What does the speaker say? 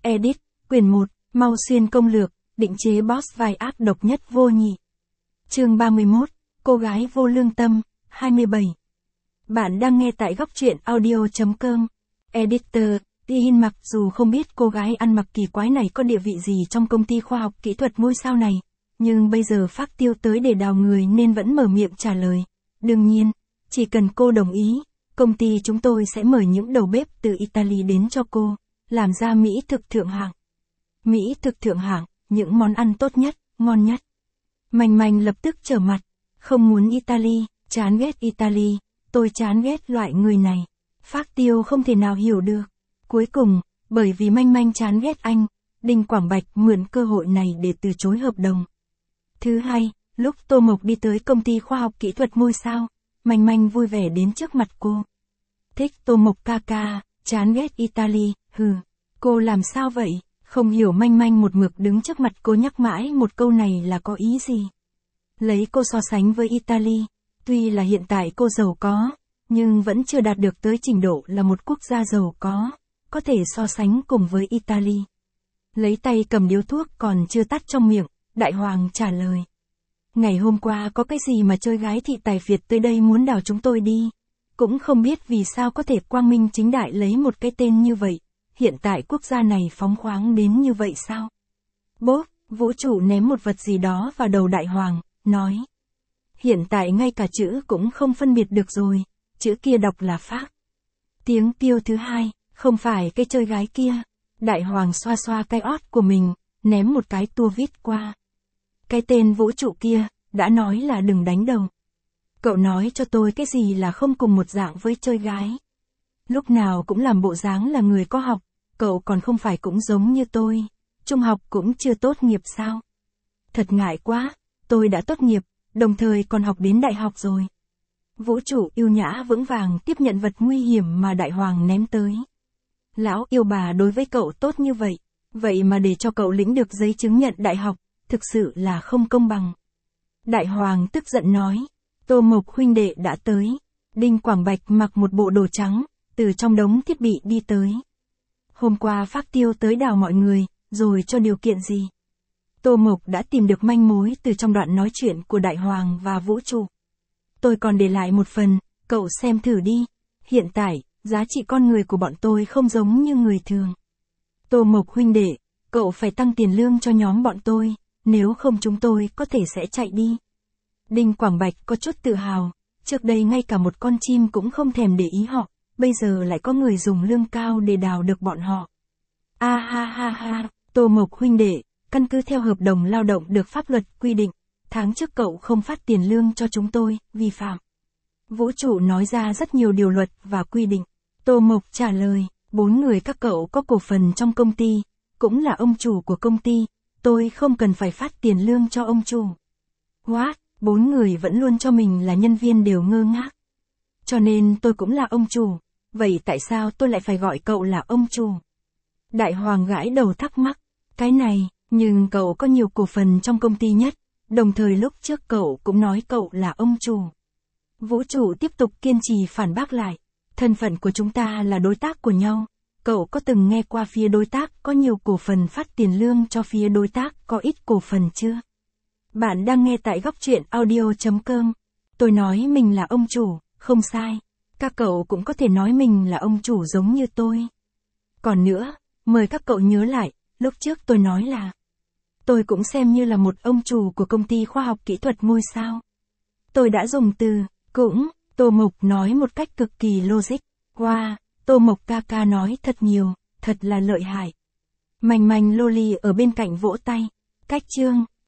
Edit, quyển 1, Mau Xuyên công lược, định chế boss vai ác độc nhất vô nhị. Chương 31, cô gái vô lương tâm, 27. Bạn đang nghe tại góc truyện audio.com. Editor, Tin mặc dù không biết cô gái ăn mặc kỳ quái này có địa vị gì trong công ty khoa học kỹ thuật ngôi sao này, nhưng bây giờ Phác Tiêu tới để đào người nên vẫn mở miệng trả lời. Đương nhiên, chỉ cần cô đồng ý, công ty chúng tôi sẽ mời những đầu bếp từ Italy đến cho cô, làm ra mỹ thực thượng hạng. Mỹ thực thượng hạng, những món ăn tốt nhất, ngon nhất. Manh Manh lập tức trở mặt, không muốn Italy, chán ghét Italy, tôi chán ghét loại người này. Phác Tiêu không thể nào hiểu được. Cuối cùng, bởi vì Manh Manh chán ghét anh, Đinh Quảng Bạch mượn cơ hội này để từ chối hợp đồng. Thứ hai, lúc Tô Mộc đi tới công ty khoa học kỹ thuật ngôi sao, Manh Manh vui vẻ đến trước mặt cô. Thích Tô Mộc ca ca, chán ghét Italy, hừ. Cô làm sao vậy? Không hiểu Manh Manh một mực đứng trước mặt cô nhắc mãi một câu này là có ý gì. Lấy cô so sánh với Italy, tuy là hiện tại cô giàu có, nhưng vẫn chưa đạt được tới trình độ là một quốc gia giàu có thể so sánh cùng với Italy. Lấy tay cầm điếu thuốc còn chưa tắt trong miệng, Đại Hoàng trả lời. Ngày hôm qua có cái gì mà chơi gái thị tài Việt tới đây muốn đào chúng tôi đi. Cũng không biết vì sao có thể quang minh chính đại lấy một cái tên như vậy. Hiện tại quốc gia này phóng khoáng đến như vậy sao? Bốp, vũ trụ ném một vật gì đó vào đầu Đại Hoàng, nói. Hiện tại ngay cả chữ cũng không phân biệt được rồi, chữ kia đọc là Phác. Tiếng piêu thứ hai, không phải cái chơi gái kia. Đại Hoàng xoa xoa cái ót của mình, ném một cái tua vít qua. Cái tên vũ trụ kia, đã nói là đừng đánh đầu. Cậu nói cho tôi cái gì là không cùng một dạng với chơi gái. Lúc nào cũng làm bộ dáng là người có học, cậu còn không phải cũng giống như tôi, trung học cũng chưa tốt nghiệp sao? Thật ngại quá, tôi đã tốt nghiệp, đồng thời còn học đến đại học rồi. Vũ trụ yêu nhã vững vàng tiếp nhận vật nguy hiểm mà Đại Hoàng ném tới. Lão yêu bà đối với cậu tốt như vậy, vậy mà để cho cậu lĩnh được giấy chứng nhận đại học, thực sự là không công bằng. Đại Hoàng tức giận nói, Tô Mộc huynh đệ đã tới. Đinh Quảng Bạch mặc một bộ đồ trắng, từ trong đống thiết bị đi tới. Hôm qua Phác Tiêu tới đào mọi người, rồi cho điều kiện gì? Tô Mộc đã tìm được manh mối từ trong đoạn nói chuyện của Đại Hoàng và vũ trụ. Tôi còn để lại một phần, cậu xem thử đi. Hiện tại, giá trị con người của bọn tôi không giống như người thường. Tô Mộc huynh đệ, cậu phải tăng tiền lương cho nhóm bọn tôi, nếu không chúng tôi có thể sẽ chạy đi. Đinh Quảng Bạch có chút tự hào, trước đây ngay cả một con chim cũng không thèm để ý họ, bây giờ lại có người dùng lương cao để đào được bọn họ. A ha ha ha, Tô Mộc huynh đệ, căn cứ theo hợp đồng lao động được pháp luật quy định, tháng trước cậu không phát tiền lương cho chúng tôi, vi phạm. Vũ trụ nói ra rất nhiều điều luật và quy định. Tô Mộc trả lời, 4 người các cậu có cổ phần trong công ty, cũng là ông chủ của công ty, tôi không cần phải phát tiền lương cho ông chủ. What? 4 người vẫn luôn cho mình là nhân viên đều ngơ ngác. Cho nên tôi cũng là ông chủ, vậy tại sao tôi lại phải gọi cậu là ông chủ? Đại Hoàng gãi đầu thắc mắc, cái này, nhưng cậu có nhiều cổ phần trong công ty nhất, đồng thời lúc trước cậu cũng nói cậu là ông chủ. Vũ trụ tiếp tục kiên trì phản bác lại, thân phận của chúng ta là đối tác của nhau, cậu có từng nghe qua phía đối tác có nhiều cổ phần phát tiền lương cho phía đối tác có ít cổ phần chưa? Bạn đang nghe tại góc truyện audio.com. Tôi nói mình là ông chủ, không sai. Các cậu cũng có thể nói mình là ông chủ giống như tôi. Còn nữa, mời các cậu nhớ lại, lúc trước tôi nói là tôi cũng xem như là một ông chủ của công ty khoa học kỹ thuật ngôi sao. Tôi đã dùng từ, cũng, Tô Mộc nói một cách cực kỳ logic. Wow, Tô Mộc ca ca nói thật nhiều, thật là lợi hại. Manh Manh Loli ở bên cạnh vỗ tay. Cách chương.